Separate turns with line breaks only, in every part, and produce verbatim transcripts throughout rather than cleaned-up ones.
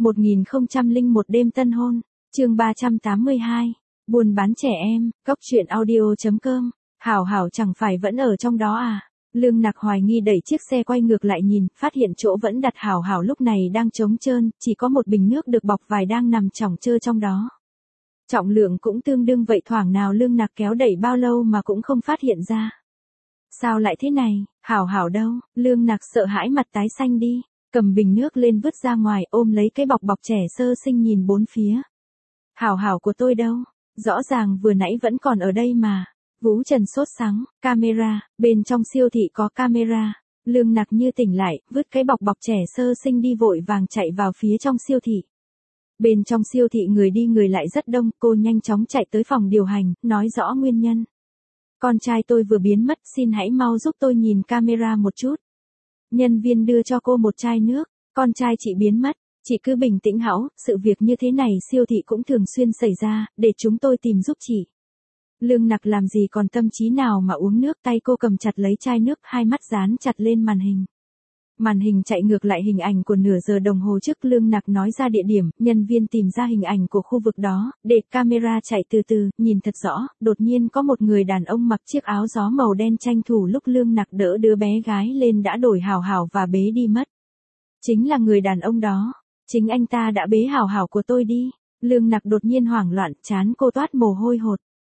một nghìn không trăm lẻ một đêm tân hôn, chương ba trăm tám mươi hai, buôn bán trẻ em, góc truyện audio chấm com, Hảo Hảo chẳng phải vẫn ở trong đó à? Lương Nặc hoài nghi đẩy chiếc xe quay ngược lại nhìn, phát hiện chỗ vẫn đặt Hảo Hảo lúc này đang trống trơn, chỉ có một bình nước được bọc vải đang nằm chỏng chơ trong đó. Trọng lượng cũng tương đương vậy, thoảng nào Lương Nặc kéo đẩy bao lâu mà cũng không phát hiện ra. Sao lại thế này, Hảo Hảo đâu? Lương Nặc sợ hãi mặt tái xanh đi, cầm bình nước lên vứt ra ngoài, ôm lấy cái bọc bọc trẻ sơ sinh nhìn bốn phía. Hảo Hảo của tôi đâu? Rõ ràng vừa nãy vẫn còn ở đây mà. Vũ Trần sốt sắng, camera, bên trong siêu thị có camera. Lương Nặc như tỉnh lại, vứt cái bọc bọc trẻ sơ sinh đi, vội vàng chạy vào phía trong siêu thị. Bên trong siêu thị người đi người lại rất đông, cô nhanh chóng chạy tới phòng điều hành, nói rõ nguyên nhân. Con trai tôi vừa biến mất, xin hãy mau giúp tôi nhìn camera một chút. Nhân viên đưa cho cô một chai nước, con trai chị biến mất, chị cứ bình tĩnh hãy, sự việc như thế này siêu thị cũng thường xuyên xảy ra, để chúng tôi tìm giúp chị. Lương Nặc làm gì còn tâm trí nào mà uống nước, tay cô cầm chặt lấy chai nước, hai mắt dán chặt lên màn hình. Màn hình chạy ngược lại hình ảnh của nửa giờ đồng hồ trước. Lương Nặc nói ra địa điểm, nhân viên tìm ra hình ảnh của khu vực đó, để camera chạy từ từ, nhìn thật rõ, đột nhiên có một người đàn ông mặc chiếc áo gió màu đen tranh thủ lúc Lương Nặc đỡ đứa bé gái lên đã đổi Hảo Hảo và bế đi mất. Chính là người đàn ông đó, chính anh ta đã bế Hảo Hảo của tôi đi. Lương Nặc đột nhiên hoảng loạn, trán cô toát mồ hôi hột.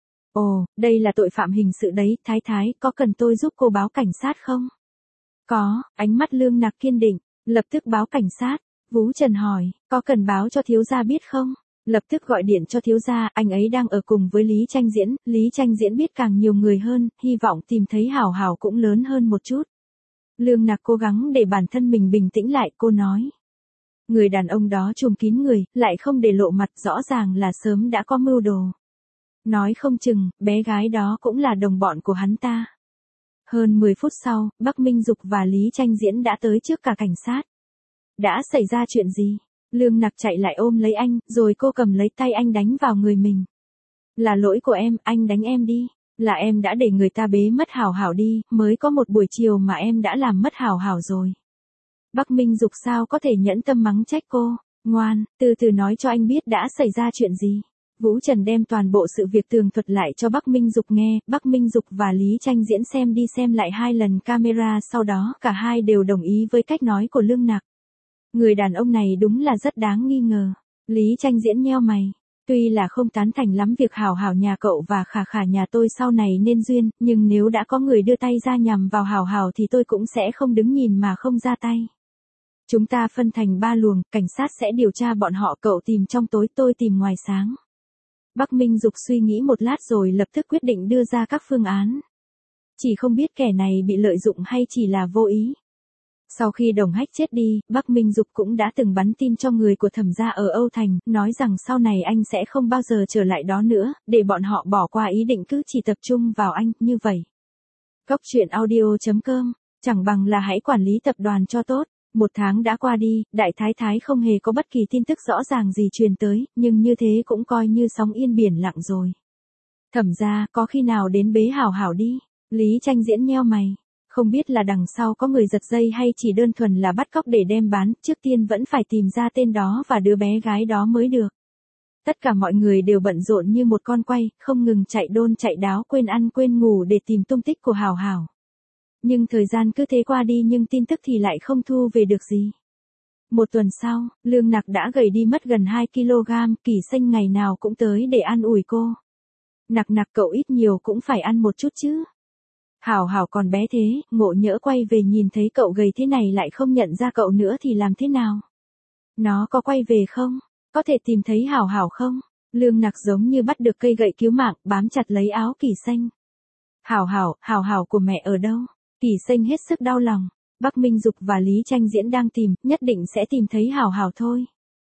Ồ, đây là tội phạm hình sự đấy, Thái Thái, có cần tôi giúp cô báo cảnh sát không? Có, ánh mắt Lương Nặc kiên định, lập tức báo cảnh sát. Vũ Trần hỏi, có cần báo cho thiếu gia biết không? Lập tức gọi điện cho thiếu gia, anh ấy đang ở cùng với Lý Tranh Diễn, Lý Tranh Diễn biết càng nhiều người hơn, hy vọng tìm thấy Hảo Hảo cũng lớn hơn một chút. Lương Nặc cố gắng để bản thân mình bình tĩnh lại, cô nói. Người đàn ông đó trùm kín người, lại không để lộ mặt, rõ ràng là sớm đã có mưu đồ. Nói không chừng, bé gái đó cũng là đồng bọn của hắn ta. Hơn mười phút sau, Bắc Minh Dục và Lý Tranh Diễn đã tới trước cả cảnh sát. Đã xảy ra chuyện gì? Lương Nặc chạy lại ôm lấy anh, rồi cô cầm lấy tay anh đánh vào người mình. Là lỗi của em, anh đánh em đi. Là em đã để người ta bế mất Hảo Hảo đi, mới có một buổi chiều mà em đã làm mất Hảo Hảo rồi. Bắc Minh Dục sao có thể nhẫn tâm mắng trách cô? Ngoan, từ từ nói cho anh biết đã xảy ra chuyện gì. Vũ Trần đem toàn bộ sự việc tường thuật lại cho Bắc Minh Dục nghe, Bắc Minh Dục và Lý Tranh Diễn xem đi xem lại hai lần camera, sau đó cả hai đều đồng ý với cách nói của Lương Nặc. Người đàn ông này đúng là rất đáng nghi ngờ. Lý Tranh Diễn nheo mày, tuy là không tán thành lắm việc Hảo Hảo nhà cậu và Khả Khả nhà tôi sau này nên duyên, nhưng nếu đã có người đưa tay ra nhằm vào Hảo Hảo thì tôi cũng sẽ không đứng nhìn mà không ra tay. Chúng ta phân thành ba luồng, cảnh sát sẽ điều tra bọn họ, cậu tìm trong tối, tôi tìm ngoài sáng. Bắc Minh Dục suy nghĩ một lát rồi lập tức quyết định đưa ra các phương án. Chỉ không biết kẻ này bị lợi dụng hay chỉ là vô ý. Sau khi Đồng Hách chết đi, Bắc Minh Dục cũng đã từng bắn tin cho người của Thẩm gia ở Âu Thành, nói rằng sau này anh sẽ không bao giờ trở lại đó nữa, để bọn họ bỏ qua ý định cứ chỉ tập trung vào anh, như vậy. Góc truyện audio chấm com, chẳng bằng là hãy quản lý tập đoàn cho tốt. Một tháng đã qua đi, Đại Thái Thái không hề có bất kỳ tin tức rõ ràng gì truyền tới, nhưng như thế cũng coi như sóng yên biển lặng rồi. Thẩm gia, có khi nào đến bế Hảo Hảo đi? Lý Tranh Diễn nheo mày, không biết là đằng sau có người giật dây hay chỉ đơn thuần là bắt cóc để đem bán, trước tiên vẫn phải tìm ra tên đó và đứa bé gái đó mới được. Tất cả mọi người đều bận rộn như một con quay, không ngừng chạy đôn chạy đáo, quên ăn quên ngủ để tìm tung tích của Hảo Hảo. Nhưng thời gian cứ thế qua đi nhưng tin tức thì lại không thu về được gì. Một tuần sau, Lương Nặc đã gầy đi mất gần hai ki lô gam, Kỳ Xanh ngày nào cũng tới để an ủi cô. Nặc Nặc cậu ít nhiều cũng phải ăn một chút chứ. Hảo Hảo còn bé thế, ngộ nhỡ quay về nhìn thấy cậu gầy thế này lại không nhận ra cậu nữa thì làm thế nào? Nó có quay về không? Có thể tìm thấy Hảo Hảo không? Lương Nặc giống như bắt được cây gậy cứu mạng, bám chặt lấy áo Kỳ Xanh. Hảo Hảo, Hảo Hảo của mẹ ở đâu? Kỳ Xanh hết sức đau lòng. Bắc Minh Dục và Lý Tranh Diễn đang tìm, nhất định sẽ tìm thấy Hảo Hảo thôi.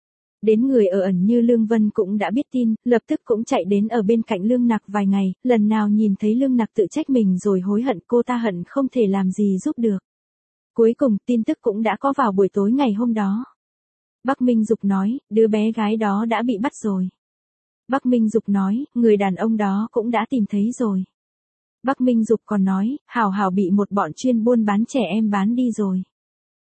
Đến người ở ẩn như Lương Vân cũng đã biết tin, lập tức cũng chạy đến ở bên cạnh Lương Nặc vài ngày, lần nào nhìn thấy Lương Nặc tự trách mình rồi hối hận, cô ta hận không thể làm gì giúp được. Cuối cùng, tin tức cũng đã có vào buổi tối ngày hôm đó. Bắc Minh Dục nói, đứa bé gái đó đã bị bắt rồi. Bắc Minh Dục nói, người đàn ông đó cũng đã tìm thấy rồi. Bắc Minh Dục còn nói, Hảo Hảo bị một bọn chuyên buôn bán trẻ em bán đi rồi.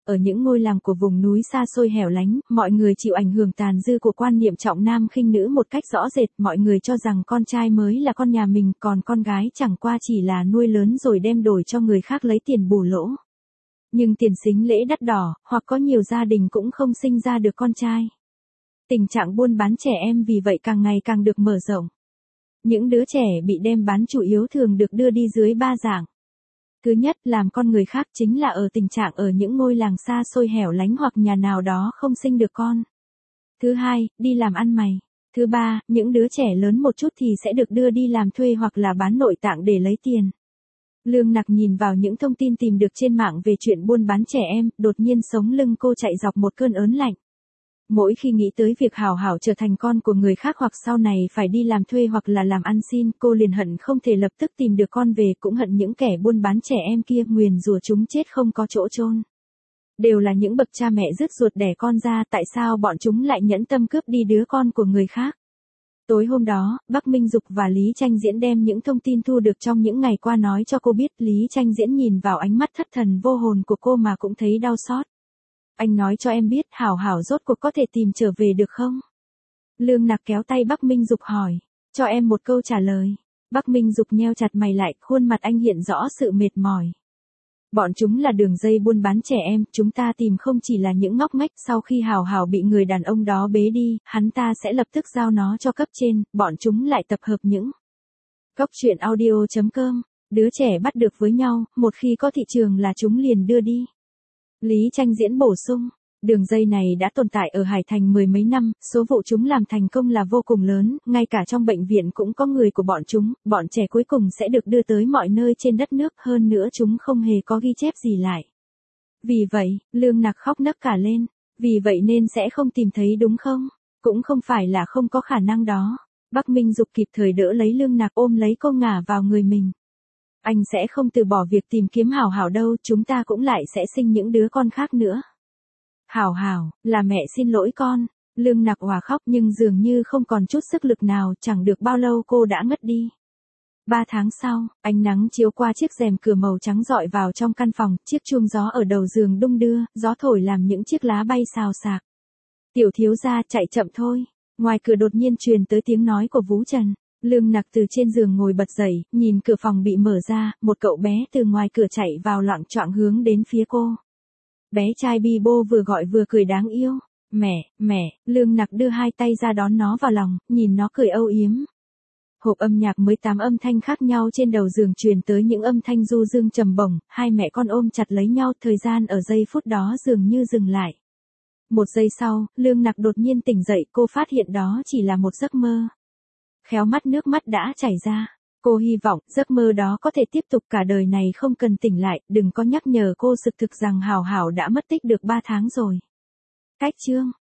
ở những ngôi làng của vùng núi xa xôi hẻo lánh, mọi người chịu ảnh hưởng tàn dư của quan niệm trọng nam khinh nữ một cách rõ rệt, mọi người cho rằng con trai mới là con nhà mình, còn con gái chẳng qua chỉ là nuôi lớn rồi đem đổi cho người khác lấy tiền bù lỗ. Nhưng tiền sính lễ đắt đỏ, hoặc có nhiều gia đình cũng không sinh ra được con trai. Tình trạng buôn bán trẻ em vì vậy càng ngày càng được mở rộng. Những đứa trẻ bị đem bán chủ yếu thường được đưa đi dưới ba dạng. Thứ nhất, làm con người khác chính là ở tình trạng ở những ngôi làng xa xôi hẻo lánh hoặc nhà nào đó không sinh được con. Thứ hai, đi làm ăn mày. Thứ ba, những đứa trẻ lớn một chút thì sẽ được đưa đi làm thuê hoặc là bán nội tạng để lấy tiền. Lương Nặc nhìn vào những thông tin tìm được trên mạng về chuyện buôn bán trẻ em, đột nhiên sống lưng cô chạy dọc một cơn ớn lạnh. Mỗi khi nghĩ tới việc Hảo Hảo trở thành con của người khác hoặc sau này phải đi làm thuê hoặc là làm ăn xin, cô liền hận không thể lập tức tìm được con về, cũng hận những kẻ buôn bán trẻ em kia, nguyền rủa chúng chết không có chỗ chôn. Đều là những bậc cha mẹ rứt ruột đẻ con ra, tại sao bọn chúng lại nhẫn tâm cướp đi đứa con của người khác? Tối hôm đó, Bắc Minh Dục và Lý Tranh Diễn đem những thông tin thu được trong những ngày qua nói cho cô biết. Lý Tranh Diễn nhìn vào ánh mắt thất thần vô hồn của cô mà cũng thấy đau xót. Anh nói cho em biết Hảo Hảo rốt cuộc có thể tìm trở về được không? Lương Nặc kéo tay Bắc Minh Dục hỏi. Cho em một câu trả lời. Bắc Minh Dục nheo chặt mày lại, khuôn mặt anh hiện rõ sự mệt mỏi. Bọn chúng là đường dây buôn bán trẻ em, chúng ta tìm không chỉ là những ngóc ngách. Sau khi Hảo Hảo bị người đàn ông đó bế đi, hắn ta sẽ lập tức giao nó cho cấp trên, bọn chúng lại tập hợp những Cóc truyện audio chấm com. Đứa trẻ bắt được với nhau, một khi có thị trường là chúng liền đưa đi. Lý Tranh Diễn bổ sung, đường dây này đã tồn tại ở Hải Thành mười mấy năm, số vụ chúng làm thành công là vô cùng lớn, ngay cả trong bệnh viện cũng có người của bọn chúng, bọn trẻ cuối cùng sẽ được đưa tới mọi nơi trên đất nước, hơn nữa chúng không hề có ghi chép gì lại. Vì vậy, Lương Nặc khóc nấc cả lên, vì vậy nên sẽ không tìm thấy đúng không? Cũng không phải là không có khả năng đó. Bắc Minh Dục kịp thời đỡ lấy Lương Nặc, ôm lấy cô ngả vào người mình. Anh sẽ không từ bỏ việc tìm kiếm Hảo Hảo đâu, chúng ta cũng lại sẽ sinh những đứa con khác nữa. Hảo Hảo, là mẹ xin lỗi con. Lương Nặc òa khóc nhưng dường như không còn chút sức lực nào, chẳng được bao lâu cô đã ngất đi. Ba tháng sau, ánh nắng chiếu qua chiếc rèm cửa màu trắng rọi vào trong căn phòng, chiếc chuông gió ở đầu giường đung đưa, gió thổi làm những chiếc lá bay xào xạc. Tiểu thiếu gia, chạy chậm thôi. Ngoài cửa đột nhiên truyền tới tiếng nói của Vũ Trần. Lương Nặc từ trên giường ngồi bật dậy, nhìn cửa phòng bị mở ra, một cậu bé từ ngoài cửa chạy vào loạng choạng hướng đến phía cô. Bé trai bi bô vừa gọi vừa cười đáng yêu. Mẹ, mẹ, Lương Nặc đưa hai tay ra đón nó vào lòng, nhìn nó cười âu yếm. Hộp âm nhạc mới tám âm thanh khác nhau trên đầu giường truyền tới những âm thanh du dương trầm bổng, hai mẹ con ôm chặt lấy nhau, thời gian ở giây phút đó dường như dừng lại. Một giây sau, Lương Nặc đột nhiên tỉnh dậy, cô phát hiện đó chỉ là một giấc mơ. Khéo mắt nước mắt đã chảy ra. Cô hy vọng giấc mơ đó có thể tiếp tục cả đời này, không cần tỉnh lại, đừng có nhắc nhở cô sực thực rằng Hảo Hảo đã mất tích được ba tháng rồi. Cách chương